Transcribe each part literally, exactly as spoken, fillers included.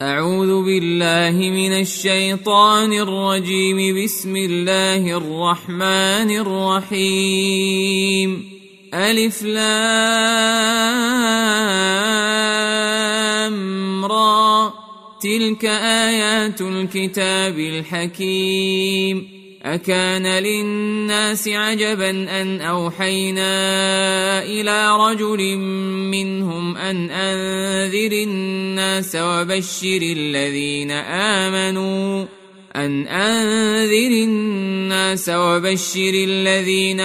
أعوذ بالله من الشيطان الرجيم. بسم الله الرحمن الرحيم. ألف لام را، تلك آيات الكتاب الحكيم. أكان للناس عجبا أن أوحينا إلى رجل منهم أن أنذر الناس وبشر الذين آمنوا أن أنذر الناس وبشر الذين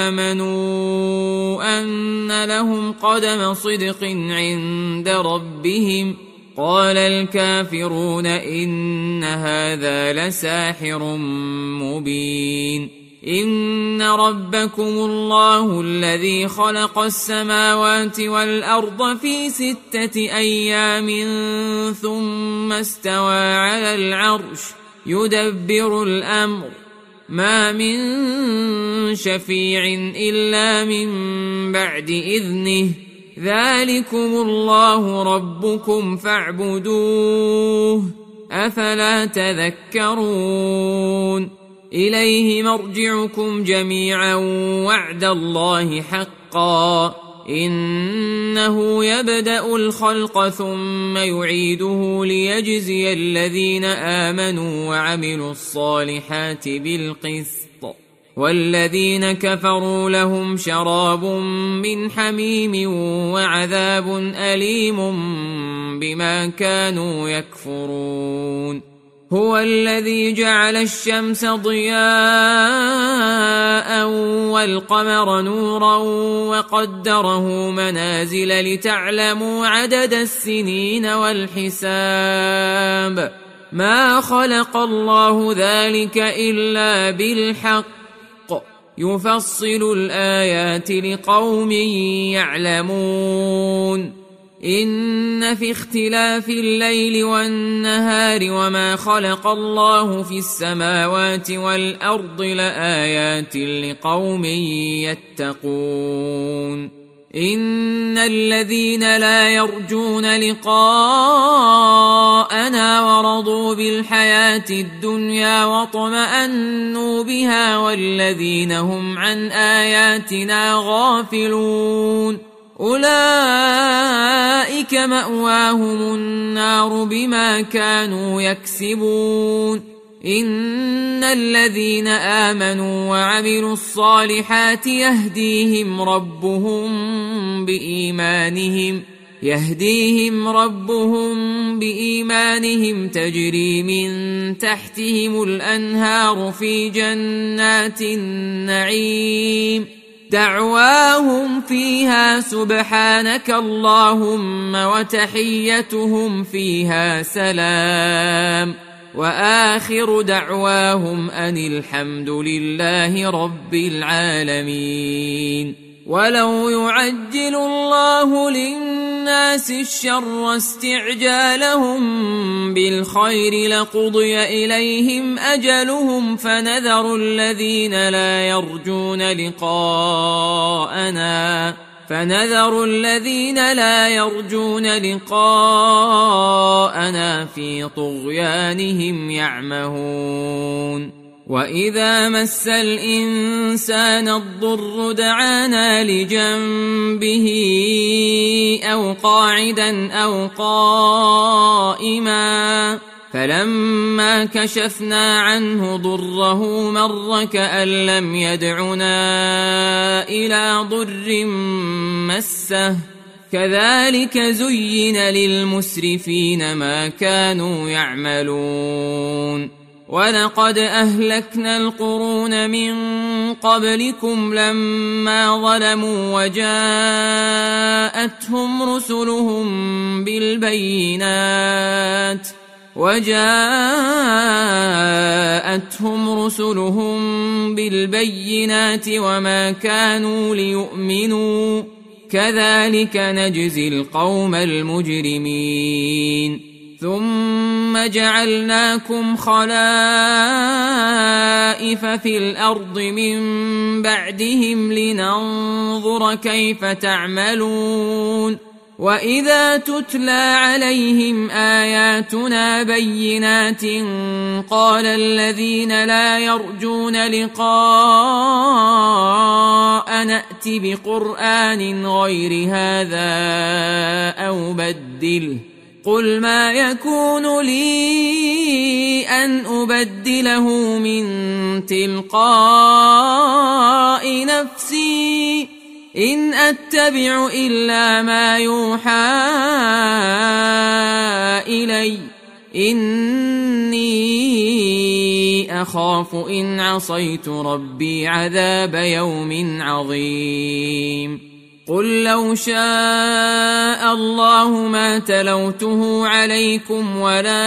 آمنوا أن لهم قدم صدق عند ربهم. قال الكافرون إن هذا لساحر مبين. إن ربكم الله الذي خلق السماوات والأرض في ستة أيام ثم استوى على العرش يدبر الأمر، ما من شفيع إلا من بعد إذنه، ذلكم الله ربكم فاعبدوه، أفلا تذكرون. إليه مرجعكم جميعا وعد الله حقا، إنه يبدأ الخلق ثم يعيده ليجزي الذين آمنوا وعملوا الصالحات بالقسط، والذين كفروا لهم شراب من حميم وعذاب أليم بما كانوا يكفرون. هو الذي جعل الشمس ضياء والقمر نورا وقدره منازل لتعلموا عدد السنين والحساب، ما خلق الله ذلك إلا بالحق، يفصل الآيات لقوم يعلمون. إن في اختلاف الليل والنهار وما خلق الله في السماوات والأرض لآيات لقوم يتقون. إن الذين لا يرجون لقاءنا ورضوا بالحياة الدنيا واطمأنوا بها والذين هم عن آياتنا غافلون أولئك مأواهم النار بما كانوا يكسبون. إن الذين آمنوا وعملوا الصالحات يهديهم ربهم بإيمانهم يهديهم ربهم بإيمانهم تجري من تحتهم الأنهار في جنات النعيم، دعواهم فيها سبحانك اللهم وتحيتهم فيها سلام، وآخر دعواهم أن الحمد لله رب العالمين. ولو يعجل الله للناس الشر استعجالهم بالخير لقضي إليهم أجلهم، فنذر الذين لا يرجون لقاءنا فنذر الذين لا يرجون لقاءنا في طغيانهم يعمهون. وإذا مس الإنسان الضر دعانا لجنبه أو قاعدا أو قائما، فلما كشفنا عنه ضره مر كأن لم يدعنا إلى ضر مسه، كذلك زين للمسرفين ما كانوا يعملون. ولقد أهلكنا القرون من قبلكم لما ظلموا وجاءتهم رسلهم بالبينات وجاءتهم رسلهم بالبينات وما كانوا ليؤمنوا، كذلك نجزي القوم المجرمين. ثم جعلناكم خلائف في الأرض من بعدهم لننظر كيف تعملون وإذا تتلى عليهم آياتنا بينات قال الذين لا يرجون لقاء نأت بقرآن غير هذا أو بدله قل ما يكون لي أن أبدله من تلقاء نفسي إن أتبع إلا ما يوحى إلي إني أخاف إن عصيت ربي عذاب يوم عظيم قل لو شاء الله ما تلوته عليكم ولا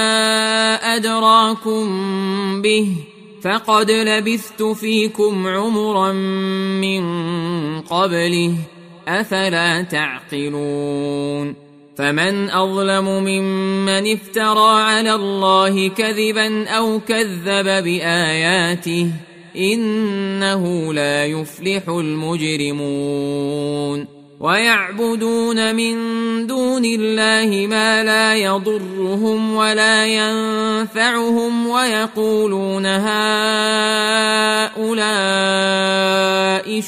أدراكم به فقد لبثت فيكم عمرا من قبله أفلا تعقلون فمن أظلم ممن افترى على الله كذبا أو كذب بآياته إنه لا يفلح المجرمون ويعبدون من دون الله ما لا يضرهم ولا ينفعهم ويقولون هؤلاء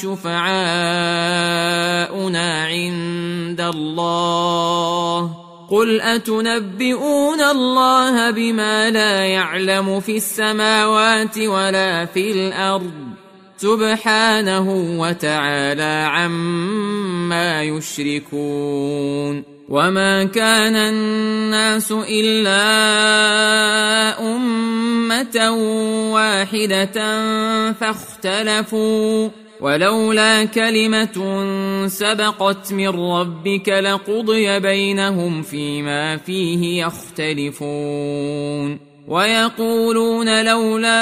شفعاؤنا عند الله قل أتنبئون الله بما لا يعلم في السماوات ولا في الأرض سبحانه وتعالى عما يشركون وما كان الناس إلا أمة واحدة فاختلفوا ولولا كلمة سبقت من ربك لقضي بينهم فيما فيه يختلفون ويقولون لولا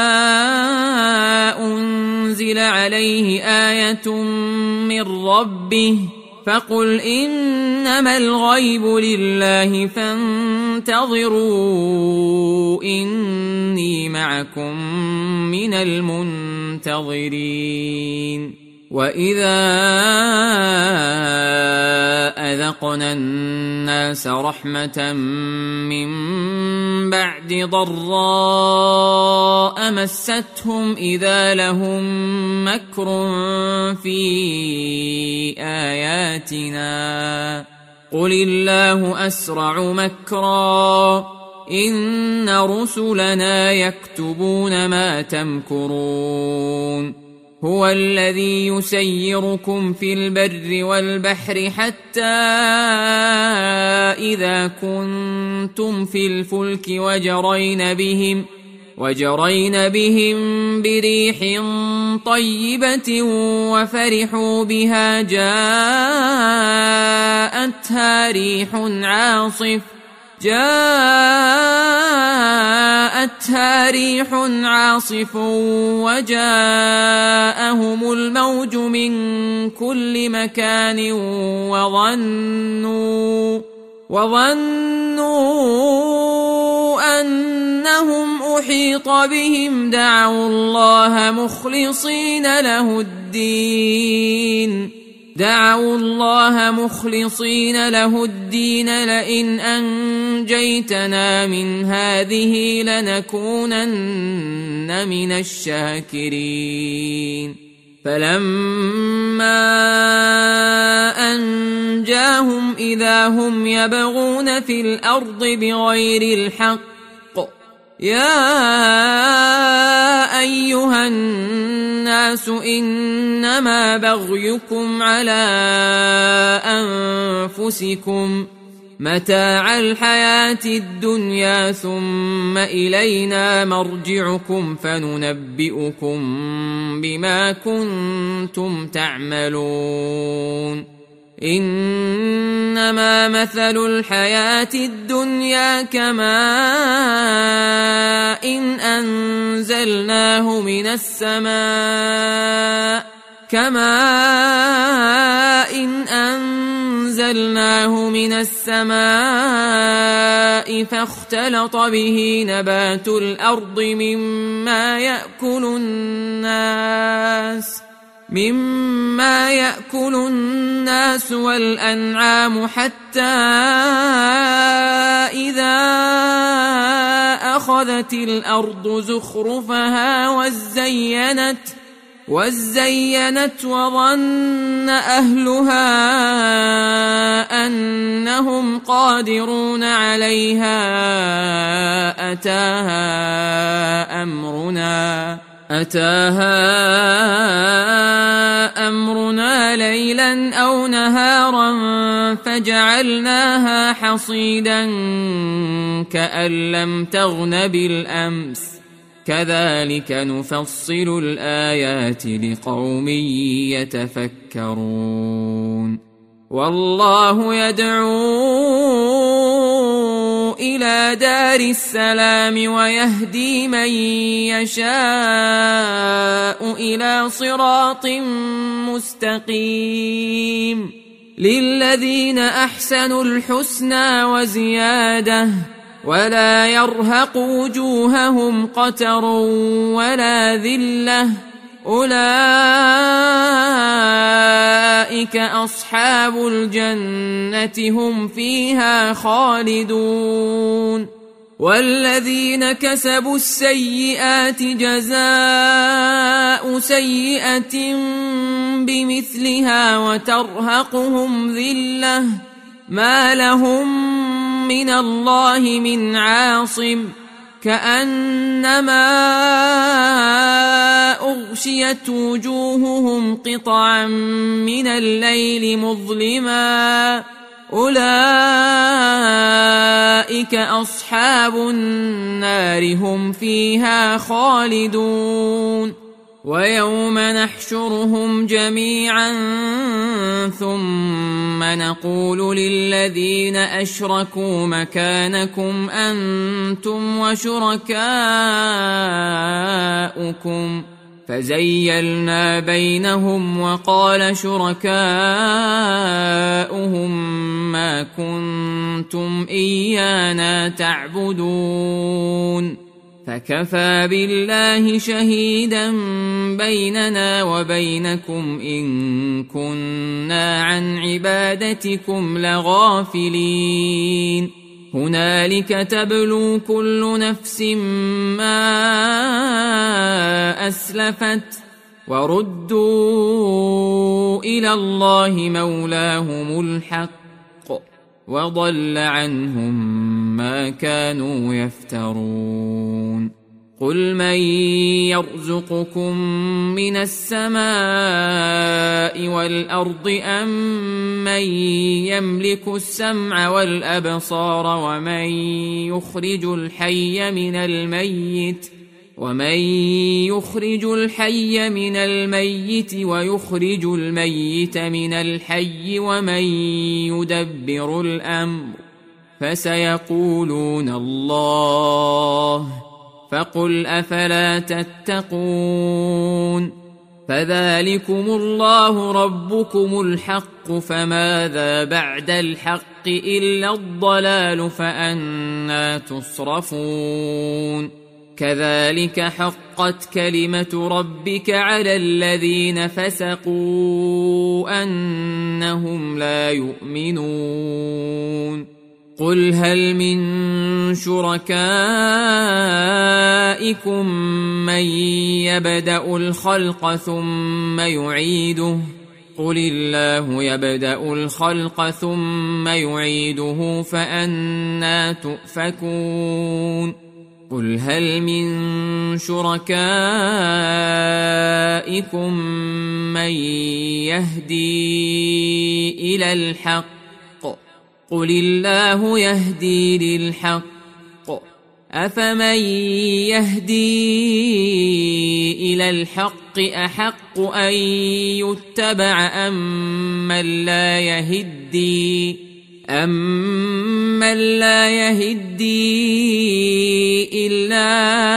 أنزل عليه آية من ربه فقل إنما الغيب لله فانتظروا إني معكم من المنتظرين وإذا أذقنا الناس رحمة من بعد ضراء مستهم إذا لهم مكر في آياتنا قل الله أسرع مكرا إن رسلنا يكتبون ما تمكرون هو الذي يسيركم في البر والبحر حتى إذا كنتم في الفلك وجرين بهم وجرين بهم بريح طيبة وفرحوا بها جاءتها ريح عاصف جاءتها ريح عاصف وجاءهم الموج من كل مكان وظنوا وظنوا أنهم أحيط بهم دعوا الله مخلصين له الدين دعوا الله مخلصين له الدين لئن أنجيتنا من هذه لنكونن من الشاكرين فلما أنجاهم إذا هم يبغون في الأرض بغير الحق يا أيها الناس إنما بغيكم على أنفسكم متاع الحياة الدنيا ثم إلينا مرجعكم فننبئكم بما كنتم تعملون إنما مثل الحياة الدنيا كماء إن أنزلناه من السماء كماء إن أنزلناه من السماء فاختلط به نبات الأرض مما يأكل الناس مما يأكل الناس والأنعام حتى إذا أخذت الأرض زخرفها وزينت وزينت وظن أهلها أنهم قادرون عليها أتاها أمرنا أتاها أمرنا ليلا أو نهارا فجعلناها حصيدا كأن لم تغن بالأمس كذلك نفصل الآيات لقوم يتفكرون والله يدعو إلى دار السلام ويهدي من يشاء إلى صراط مستقيم للذين أحسنوا الحسنى وزيادة ولا يرهق وجوههم قتر ولا ذلة أولئك أصحاب الجنة هم فيها خالدون والذين كسبوا السيئات جزاء سيئة بمثلها وترهقهم ذلة ما لهم من الله من عاصم كأنما أغشيت وجوههم قطعا من الليل مظلما أولئك أصحاب النار هم فيها خالدون ويوم نحشرهم جميعا ثم نقول للذين أشركوا مكانكم أنتم وشركاؤكم فزيلنا بينهم وقال شركاؤهم ما كنتم إيانا تعبدون فكفى بالله شهيدا بيننا وبينكم إن كنا عن عبادتكم لغافلين هنالك تبلو كل نفس ما أسلفت وردوا إلى الله مولاهم الحق وضل عنهم ما كانوا يفترون قل من يرزقكم من السماء والأرض أم من يملك السمع والأبصار ومن يخرج الحي من الميت ومن يخرج الحي من الميت ويخرج الميت من الحي ومن يدبر الأمر فسيقولون الله فقل أفلا تتقون فذلكم الله ربكم الحق فماذا بعد الحق إلا الضلال فأنى تصرفون كذلك حقت كلمة ربك على الذين فسقوا أنهم لا يؤمنون قل هل من شركائكم من يبدأ الخلق ثم يعيده قل الله يبدأ الخلق ثم يعيده فأنى تؤفكون قل هل من شركائكم من يهدي إلى الحق قل الله يهدي للحق أفمن يهدي إلى الحق أحق أن يتبع أم من لا يهدي أمن لا يهدي إلا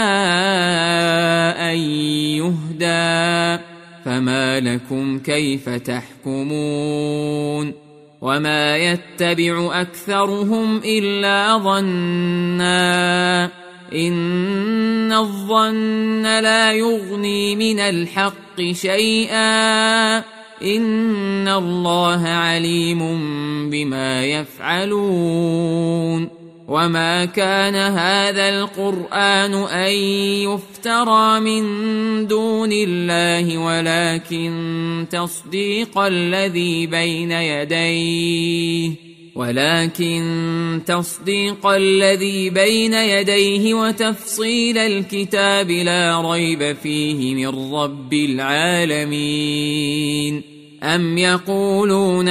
أن يهدى فما لكم كيف تحكمون وما يتبع أكثرهم إلا ظنا إن الظن لا يغني من الحق شيئا إن الله عليم بما يفعلون وما كان هذا القرآن أن يفترى من دون الله ولكن تصديق الذي بين يديه ولكن تصديق الذي بين يديه وتفصيل الكتاب لا ريب فيه من رب العالمين أم يقولون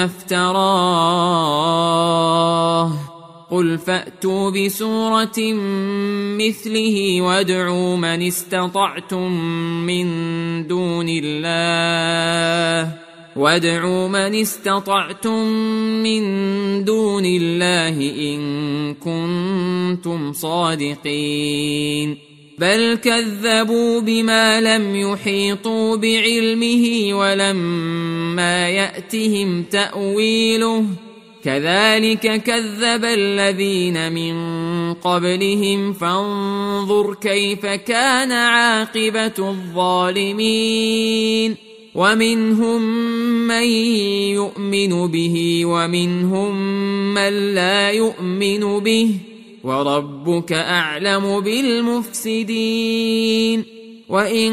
افتراه قل فأتوا بسورة مثله وادعوا من استطعتم من دون الله وادعوا من استطعتم من دون الله إن كنتم صادقين بل كذبوا بما لم يحيطوا بعلمه ولما يأتهم تأويله كذلك كذب الذين من قبلهم فانظر كيف كان عاقبة الظالمين ومنهم من يؤمن به ومنهم من لا يؤمن به وربك أعلم بالمفسدين وإن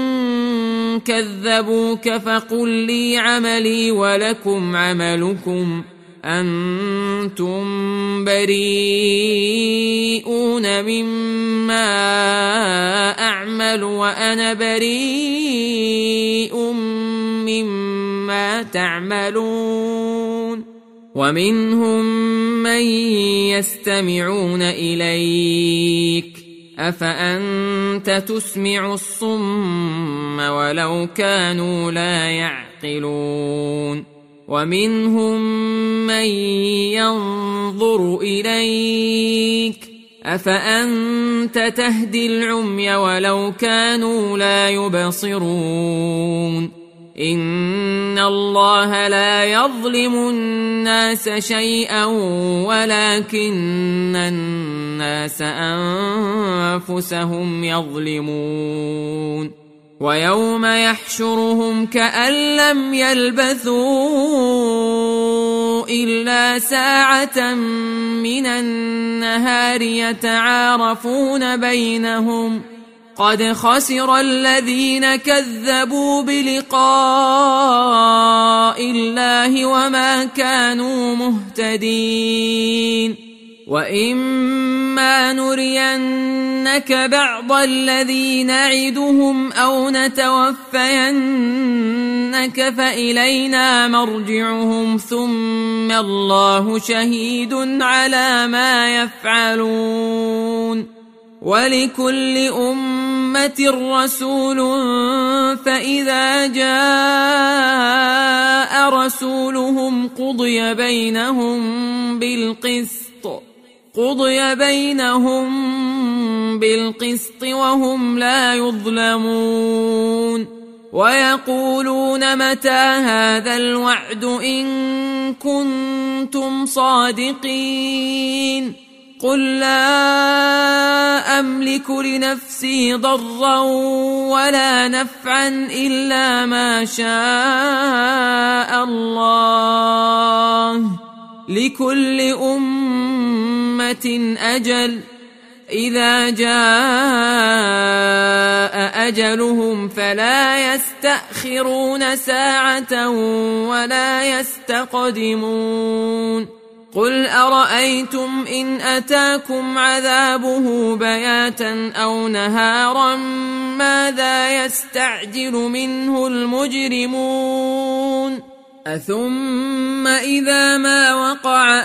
كذبوك فقل لي عملي ولكم عملكم أنتم بريئون مما أعمل وأنا بريء مما تعملون ومنهم من يستمعون إليك أفأنت تسمع الصم ولو كانوا لا يعقلون ومنهم من ينظر إليك أفأنت تهدي العمي ولو كانوا لا يبصرون إن الله لا يظلم الناس شيئا ولكن الناس أنفسهم يظلمون ويوم يحشرهم كأن لم يلبثوا إلا ساعة من النهار يتعارفون بينهم قد خسر الذين كذبوا بلقاء الله وما كانوا مهتدين وإما نرينك بعض الذي نعدهم أو نتوفينك فإلينا مرجعهم ثم الله شهيد على ما يفعلون ولكل أمة رسول فإذا جاء رسولهم قضي بينهم بالقسط قضي بينهم بالقسط وهم لا يظلمون ويقولون متى هذا الوعد إن كنتم صادقين قل لا أملك لنفسي ضرا ولا نفعا إلا ما شاء الله لكل أمة أجل إذا جاء أجلهم فلا يستأخرون ساعة ولا يستقدمون قل أرأيتم إن أتاكم عذابه بياتا أو نهارا ماذا يستعجل منه المجرمون أثم إذا ما وقع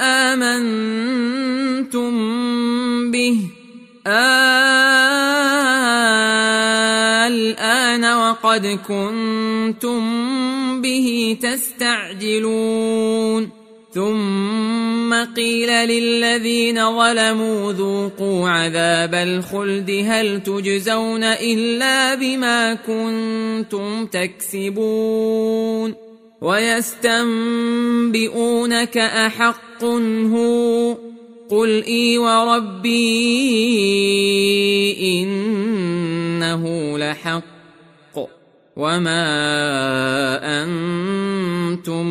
آمنتم به الآن وقد كنتم به تستعجلون ثم قيل للذين ظلموا ذوقوا عذاب الخلد هل تجزون إلا بما كنتم تكسبون ويستنبئونك أحق هو قل إي وربي إنه لحق وما أنتم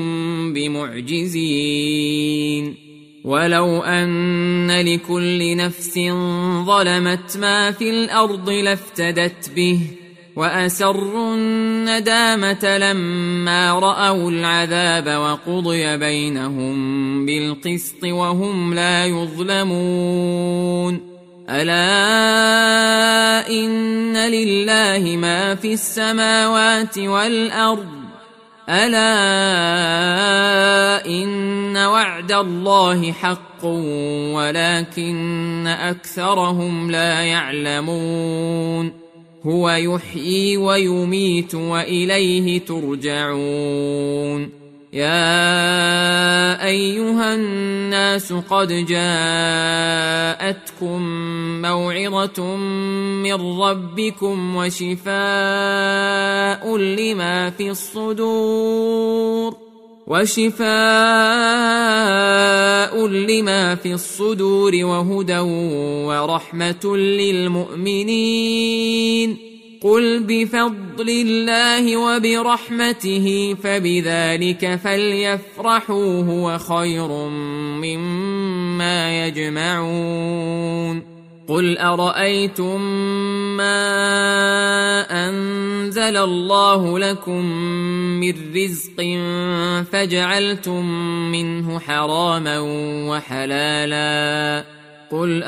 بمعجزين ولو أن لكل نفس ظلمت ما في الأرض لافتدت به وأسروا الندامة لما رأوا العذاب وقضي بينهم بالقسط وهم لا يظلمون ألا إن لله ما في السماوات والأرض ألا إن وعد الله حق ولكن أكثرهم لا يعلمون هو يحيي ويميت وإليه ترجعون يا أيها الناس قد جاءتكم موعظة من ربكم وشفاء لما في الصدور وشفاء لما في الصدور وهدى ورحمة للمؤمنين قل بفضل الله وبرحمته فبذلك فليفرحوا هو خير مما يجمعون قل أرأيتم ما أنزل الله لكم من رزق فجعلتم منه حراما وحلالا قل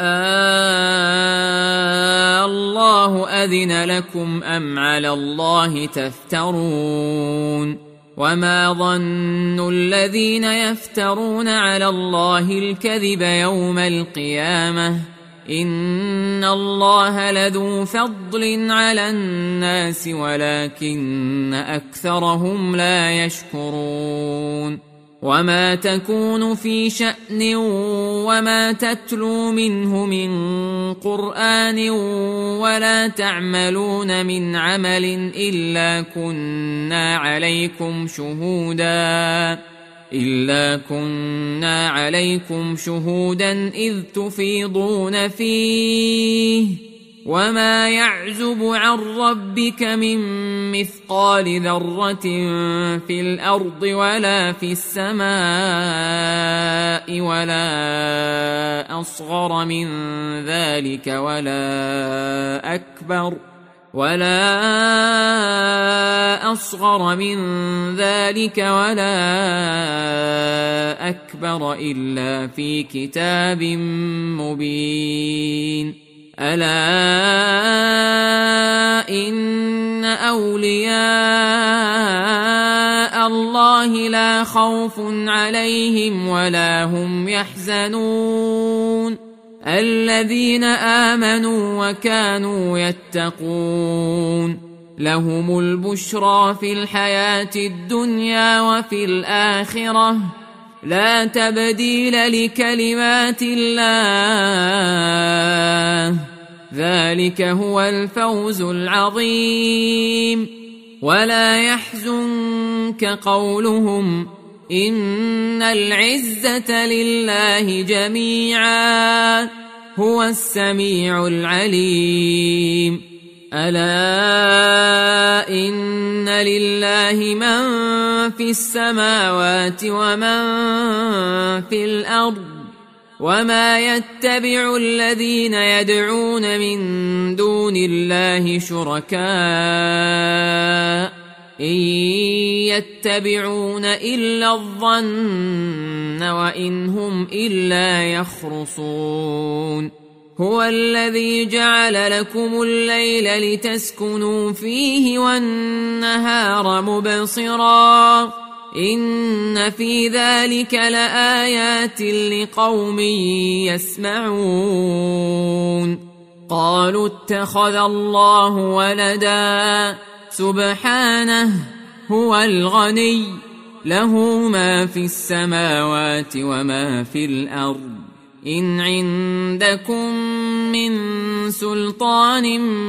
آه الله أذن لكم أم على الله تفترون وما ظن الذين يفترون على الله الكذب يوم القيامة إن الله لذو فضل على الناس ولكن أكثرهم لا يشكرون وما تكون في شأن وما تتلو منه من قرآن ولا تعملون من عمل إلا كنا عليكم شهودا إلا كنا عليكم شهودا إذ تفيضون فيه وما يعزب عن ربك من مثقال ذرة في الأرض ولا في السماء ولا أصغر من ذلك ولا أكبر ولا أصغر من ذلك ولا أكبر إلا في كتاب مبين ألا إن أولياء الله لا خوف عليهم ولا هم يحزنون الذين آمنوا وكانوا يتقون لهم البشرى في الحياة الدنيا وفي الآخرة لا تبديل لكلمات الله ذلك هو الفوز العظيم ولا يحزنك قولهم إن العزة لله جميعا هو السميع العليم ألا إن لله من في السماوات ومن في الأرض وما يتبع الذين يدعون من دون الله شركاء إن يتبعون إلا الظن وإن هم إلا يخرصون هو الذي جعل لكم الليل لتسكنوا فيه والنهار مبصرا إن في ذلك لآيات لقوم يسمعون قالوا اتخذ الله ولدا سبحانه هو الغني له ما في السماوات وما في الأرض إن عندكم من سلطان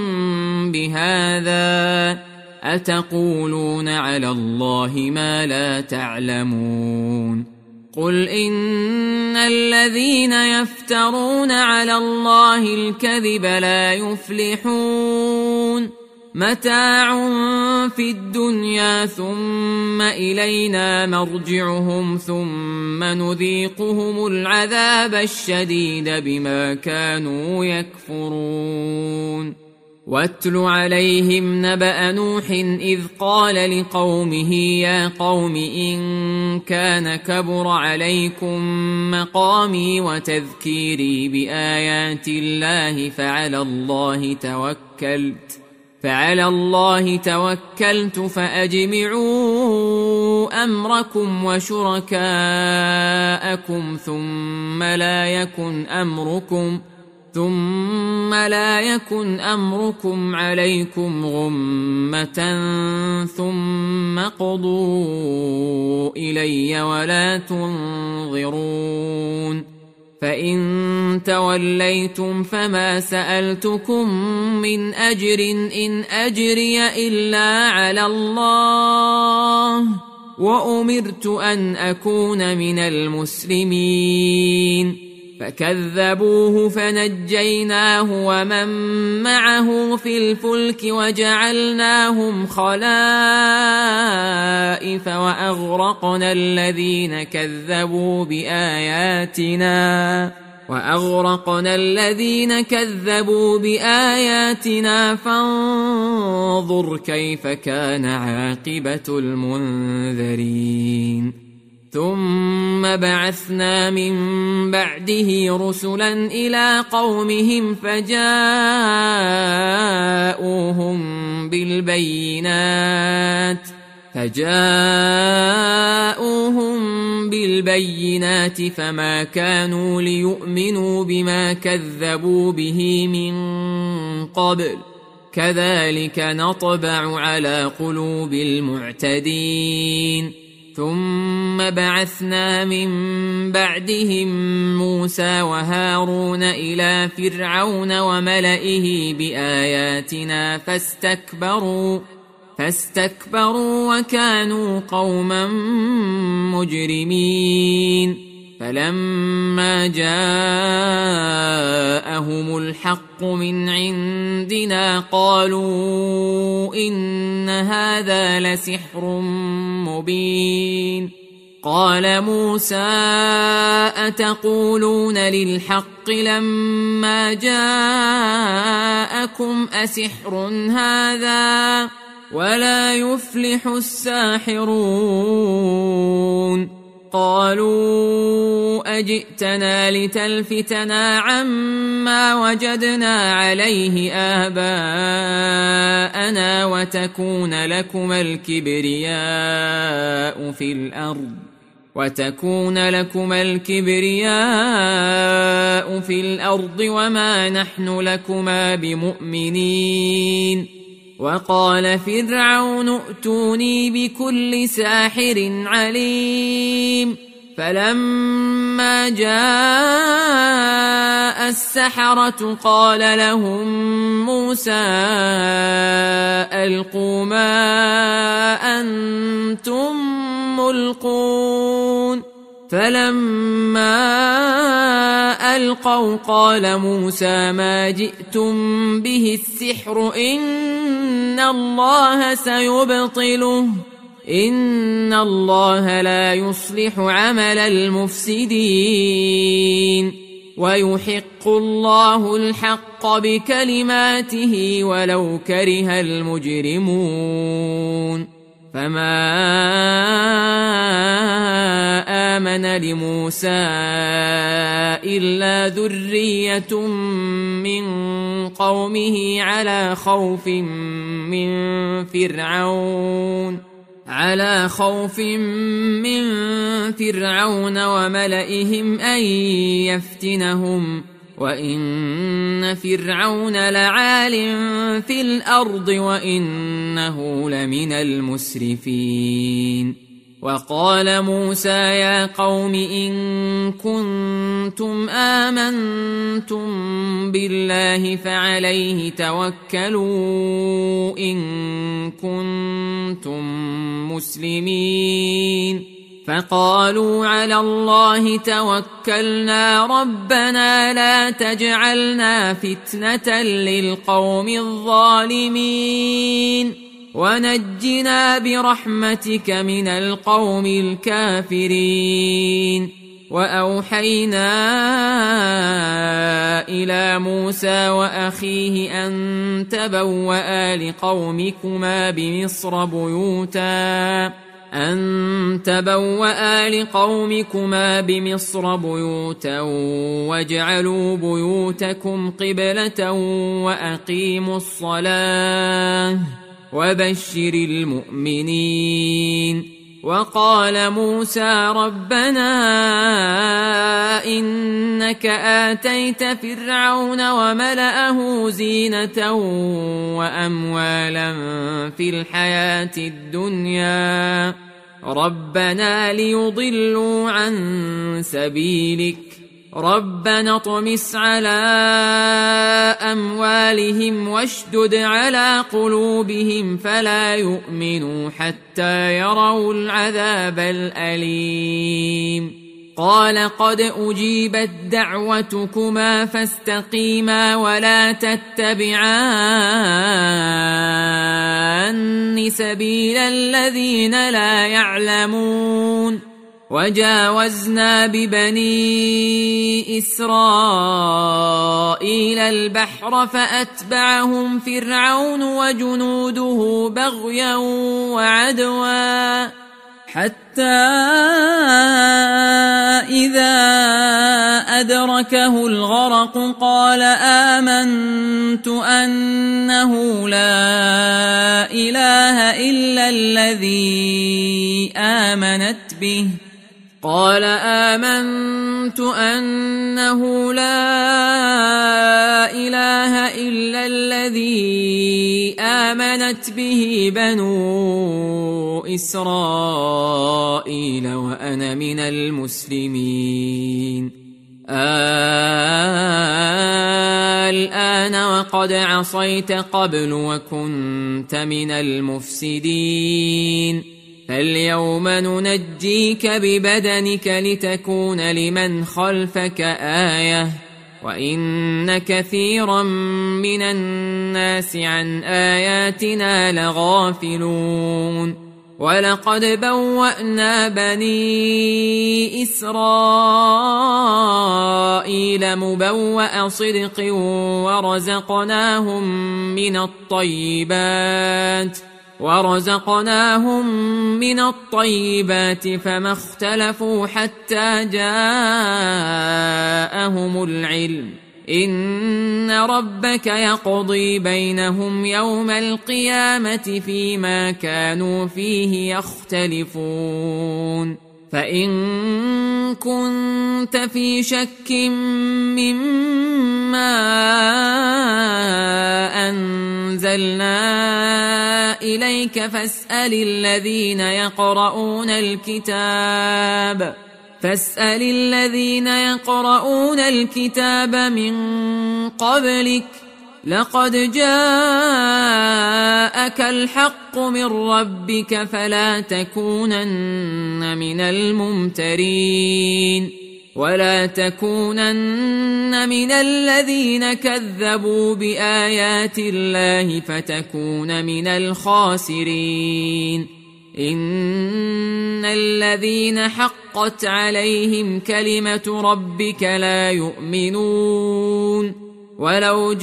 بهذا أتقولون على الله ما لا تعلمون قل إن الذين يفترون على الله الكذب لا يفلحون متاع في الدنيا ثم إلينا مرجعهم ثم نذيقهم العذاب الشديد بما كانوا يكفرون واتل عليهم نبأ نوح إذ قال لقومه يا قوم إن كان كبر عليكم مقامي وتذكيري بآيات الله فعلى الله توكلت فعلى الله توكلت فأجمعوا أمركم وشركاءكم ثم لا يكن أمركم ثم لا يكن أمركم عليكم غمة ثم قضوا إلي ولا تنظرون فإن توليتم فما سألتكم من أجر إن أجري إلا على الله وأمرت أن أكون من المسلمين فكذبوه فنجيناه ومن معه في الفلك وجعلناهم خلائف وأغرقنا الذين كذبوا بآياتنا وأغرقنا الذين كذبوا بآياتنا فانظر كيف كان عاقبة المنذرين ثم بعثنا من بعده رسلا إلى قومهم فجاءوهم بالبينات فجاءوهم بالبينات فما كانوا ليؤمنوا بما كذبوا به من قبل كذلك نطبع على قلوب المعتدين ثم بعثنا من بعدهم موسى وهارون إلى فرعون وملئه بآياتنا فاستكبروا فاستكبروا وكانوا قوما مجرمين فلما جاءهم الحق من عندنا قالوا إن هذا لسحر مبين قال موسى أتقولون للحق لما جاءكم أسحر هذا ولا يفلح الساحرون قالوا أجئتنا لتلفتنا عما وجدنا عليه آباءنا وتكون لكما الكبرياء في الأرض وتكون لكما الكبرياء في الأرض وما نحن لكما بمؤمنين وقال فرعون ائتوني بكل ساحر عليم فلما جاء السحرة قال لهم موسى ألقوا ما أنتم ملقون فلما ألقوا قال موسى ما جئتم به السحر إن الله سيبطله إن الله لا يصلح عمل المفسدين ويحق الله الحق بكلماته ولو كره المجرمون فما آمن لموسى إلا ذرية من قومه على خوف من فرعون على خوف من فرعون وملئهم أن يفتنهم وإن فرعون لعال في الأرض وإنه لمن المسرفين وقال موسى يا قوم إن كنتم آمنتم بالله فعليه توكلوا إن كنتم مسلمين فقالوا على الله توكلنا ربنا لا تجعلنا فتنة للقوم الظالمين ونجنا برحمتك من القوم الكافرين. وأوحينا إلى موسى وأخيه أن تبوأ لقومكما بمصر بيوتا أن تبوأ لقومكما بمصر بيوتا واجعلوا بيوتكم قبلة وأقيموا الصلاة وبشر المؤمنين. وقال موسى ربنا إنك آتيت فرعون وملأه زينة وأموالا في الحياة الدنيا ربنا ليضلوا عن سبيلك ربنا اطمس على أموالهم واشدد على قلوبهم فلا يؤمنوا حتى يروا العذاب الأليم. قال قد أجيبت دعوتكما فاستقيما ولا تتبعان سبيل الذين لا يعلمون. وجاوزنا ببني إسرائيل البحر فأتبعهم فرعون وجنوده بغيا وعدوا حتى إذا أدركه الغرق قال آمنت أنه لا إله إلا الذي آمنت به قال آمنت أنه لا إله إلا الذي آمنت به بنو إسرائيل وأنا من المسلمين. الآن وقد عصيت قبل وكنت من المفسدين فاليوم ننجيك ببدنك لتكون لمن خلفك آية وإن كثيرا من الناس عن آياتنا لغافلون. ولقد بوأنا بني إسرائيل مبوأ صدق ورزقناهم من الطيبات ورزقناهم من الطيبات فما اختلفوا حتى جاءهم العلم إن ربك يقضي بينهم يوم القيامة فيما كانوا فيه يختلفون. فإن كنت في شك مما أنزلنا إليك فاسأل الذين يقرؤون الكتاب فاسأل الذين يقرؤون الكتاب من قبلك لقد جاءك الحق من ربك فلا تكونن من الممترين ولا تكونن من الذين كذبوا بآيات الله فتكون من الخاسرين. إن الذين حقت عليهم كلمة ربك لا يؤمنون ولو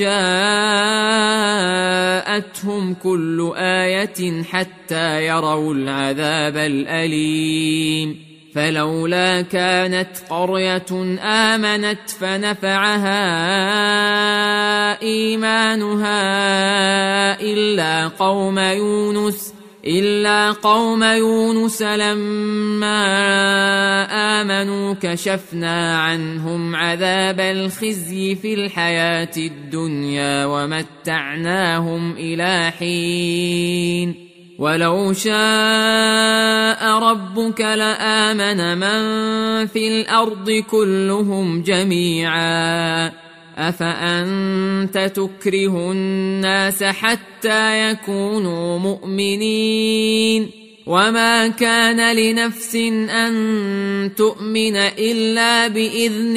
جاءتهم كل آية حتى يروا العذاب الأليم. فلولا كانت قرية آمنت فنفعها إيمانها إلا قوم يونس إلا قوم يونس لما آمنوا كشفنا عنهم عذاب الخزي في الحياة الدنيا ومتعناهم إلى حين. ولو شاء ربك لآمن من في الأرض كلهم جميعا أفأنت تكره الناس حتى يكونوا مؤمنين وما كان لنفس أن تؤمن إلا بإذن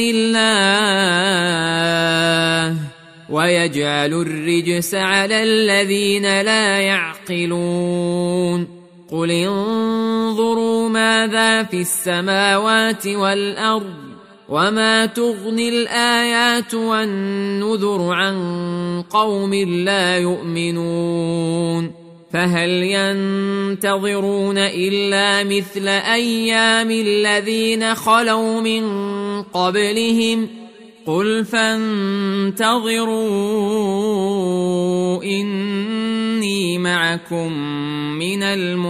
الله ويجعل الرجس على الذين لا يعقلون قل انظروا ماذا في السماوات والأرض وما تغني الآيات والنذر عن قوم لا يؤمنون فهل ينتظرون إلا مثل أيام الذين خلوا من قبلهم قل فانتظروا إني معكم من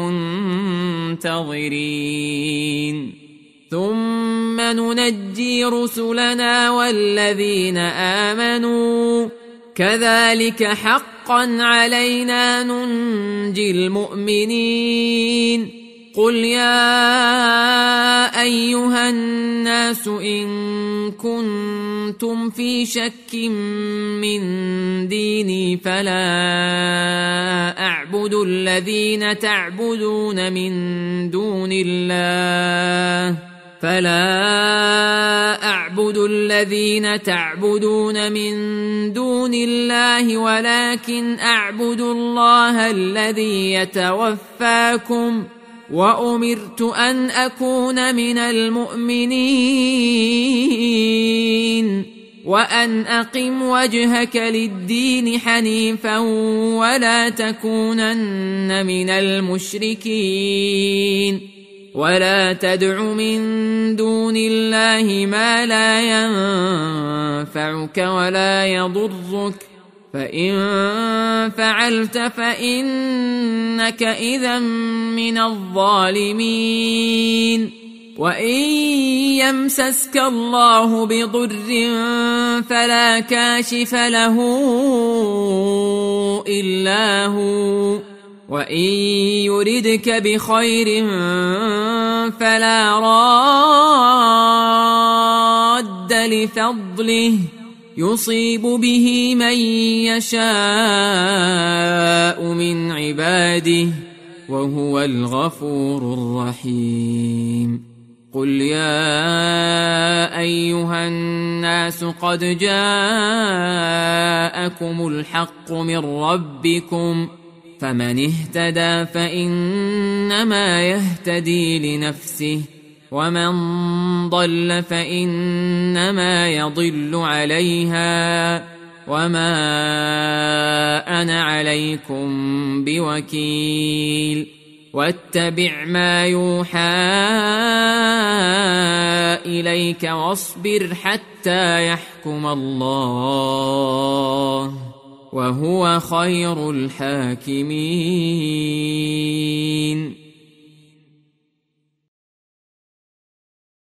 المنتظرين ثم ننجي رسلنا والذين آمنوا كذلك حقا علينا ننجي المؤمنين قل يا أيها الناس إن كنتم في شك من ديني فلا أعبد الذين تعبدون من دون الله فلا أعبد الذين تعبدون من دون الله ولكن أعبد الله الذي يتوفاكم وأمرت أن أكون من المؤمنين وأن أقم وجهك للدين حنيفا ولا تكونن من المشركين ولا تدع من دون الله ما لا ينفعك ولا يضرك فإن فعلت فإنك إذا من الظالمين وإن يمسسك الله بضر فلا كاشف له إلا هو وإن يردك بخير فلا راد لفضله يصيب به من يشاء من عباده وهو الغفور الرحيم قل يا أيها الناس قد جاءكم الحق من ربكم فمن اهتدى فإنما يهتدي لنفسه ومن ضل فإنما يضل عليها وما أنا عليكم بوكيل واتبع ما يوحى إليك واصبر حتى يحكم الله وهو خير الحاكمين